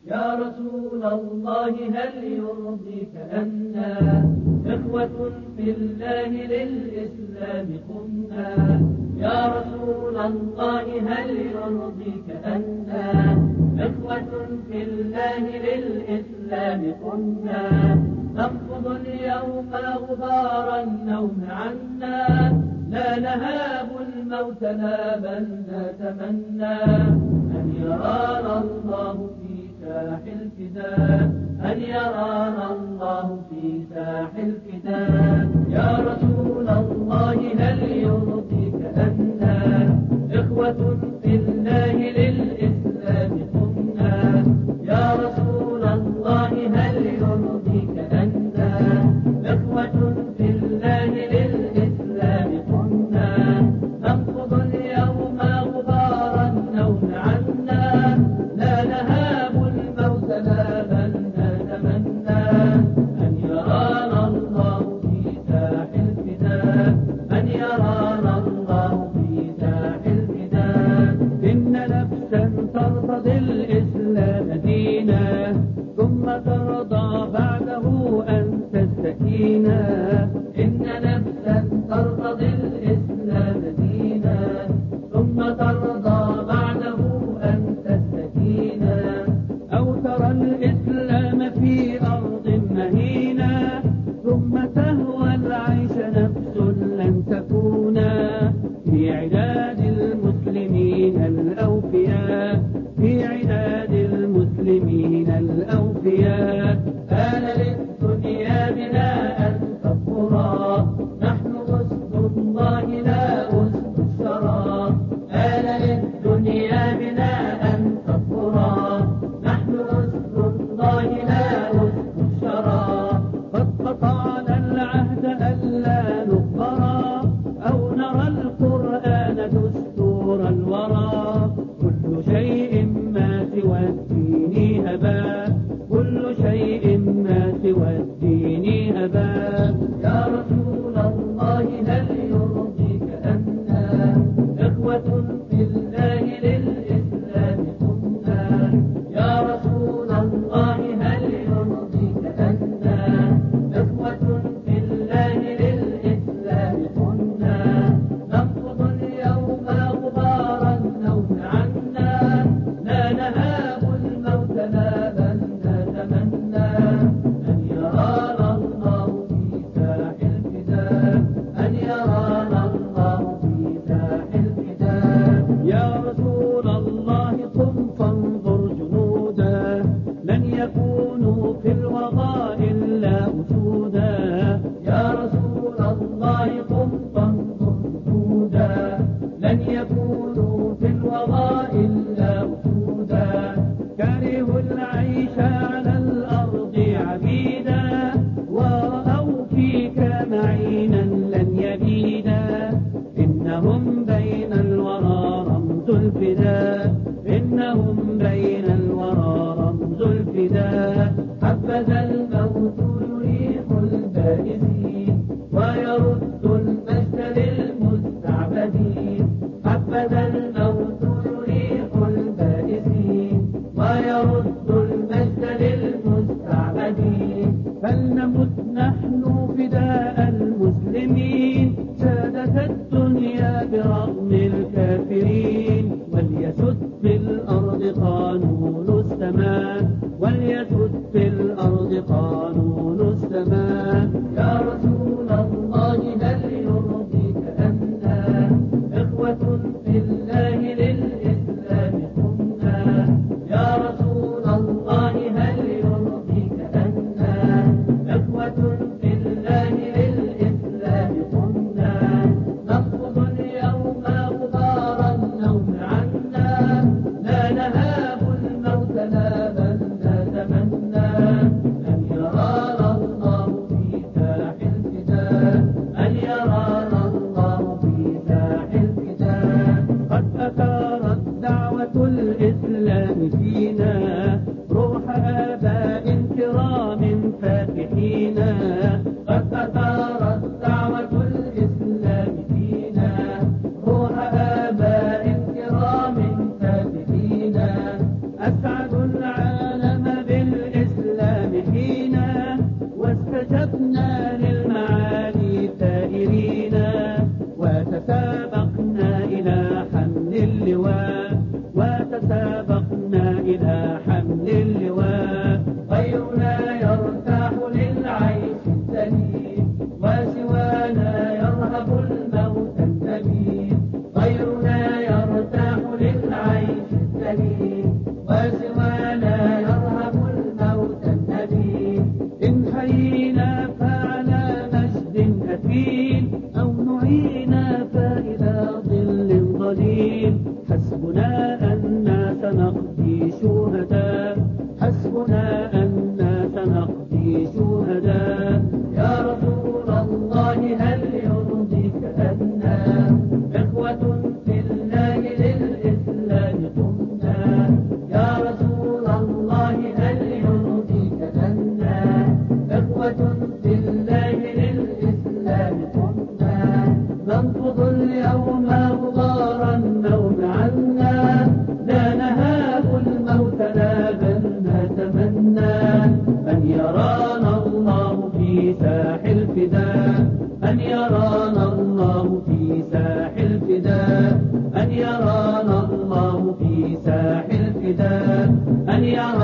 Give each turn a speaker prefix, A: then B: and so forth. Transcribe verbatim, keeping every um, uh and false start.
A: يا رسول الله هل يرضيك أنا إخوة في الله للإسلام قمنا؟ يا رسول الله هل يرضيك أنا إخوة في الله للإسلام قمنا؟ نرفض اليوم غبار النوم عنا، لا نهاب الموت لا بل نتمنى أن يرانا الله في ساح الفداء، أن يرانا الله في ساح الفداء. يا رسول الله هل يرضيك أنا إخوة في الله للإسلام قمنا؟ يا رسول الله هل يرضيك أنا إخوة في الله للإسلام قمنا؟ ننقض اليوم غبار النوم عنا، لا نهاب الموت لا بل نتمنى أن يرانا الله في ساح الفداء، أن يرانا الله في ساح الفداء. إن نفسا ترتضي الإسلام دينا، ثم ترضى بعده أن تستكينا. إن نفسا ترتضي الإسلام دينا، ثم ترضى بعده أن تستكينا. أو ترى الإسلام في أرض مهينة، ثم تهوى العيش نفس لن تكونا. في عداد المسلمين الأوفياء، في عداد المسلمين الأوفياء. آن للدنيا بنا أن تكفرا، نحن أسد الله لا أسد الشرى. آن للدنيا بنا أن تكفرا، نحن أسد الله لا أسد الشرى. قد قطعنا العهد ألا نخبرا، أو نرى القرآن دستور الورى. كل شيء ما سوى الدين هبا، كل شيء ما سوى الدين هبا. يا رسول الله هل يرضيك أنا إخوة في الله للإسلام قمنا؟ يا رسول الله هل يرضيك أنا إخوة في الله للإسلام قمنا؟ ننقض اليوم غبار النوم عنا، لا نهاب الموت لا بل نتمنى أن يرانا الله في ساح الفداء، أن يرانا الله في ساح الفداء. يا رسول الله قم فانظر جنودا، لن يكونوا في الوغى إلا أسودا. يا رسول الله قم فانظر جنودا، لن يكونوا في الوغى إلا أسودا. كرهوا العيش على الأرض عبيدا، ورأوا فيك معينا لن يبيدا. إنهم بين الورى رمز الفداء، إنهم بين الورى رمز الفداء. حبذا الموت يريح البائسين، ويرد المجد للمستعبدين. حبذا الموت يريح البائسين، ويرد المجد للمستعبدين. فلنمت نحن فداء المسلمين، سادة الدنيا برغم الكافرين. وليسد في الأرض قانون السماء، وليسد في الأرض قانون السماء. يا رسول الله هل يرضيك أنا إخوة في الله للإسلام قمنا؟ يا رسول الله هل يرضيك أنا إخوة في الله للإسلام قمنا؟ ننقض اليوم غبار النوم عنا، لا نهاب الموت لا بل نتمنى إلى حمل اللواء. غيرنا يرتاح للعيش السليم وسوانا يرهب الموت النبيل. غيرنا يرتاح للعيش السليم وسوانا يرهب الموت النبيل. إن حيينا فعلى مجد أثيل أو نعينا فإلى ظل ظليل. حسبنا أننا سنقضي شهداء حسبنا أننا سنقضي شهداء. يا رسول الله هل يرضيك أننا إخوة في الله للإسلام قمنا. يا رسول الله هل يرضيك أننا إخوة في الله للإسلام قمنا. ننفض اليوم غبار النوم عنا لا نهاب الموت لا بل نتمنى أن يرانا الله في ساح الفداء. أن يرانا الله في ساح الفداء. أن يرانا الله في ساح الفداء. أن يرانا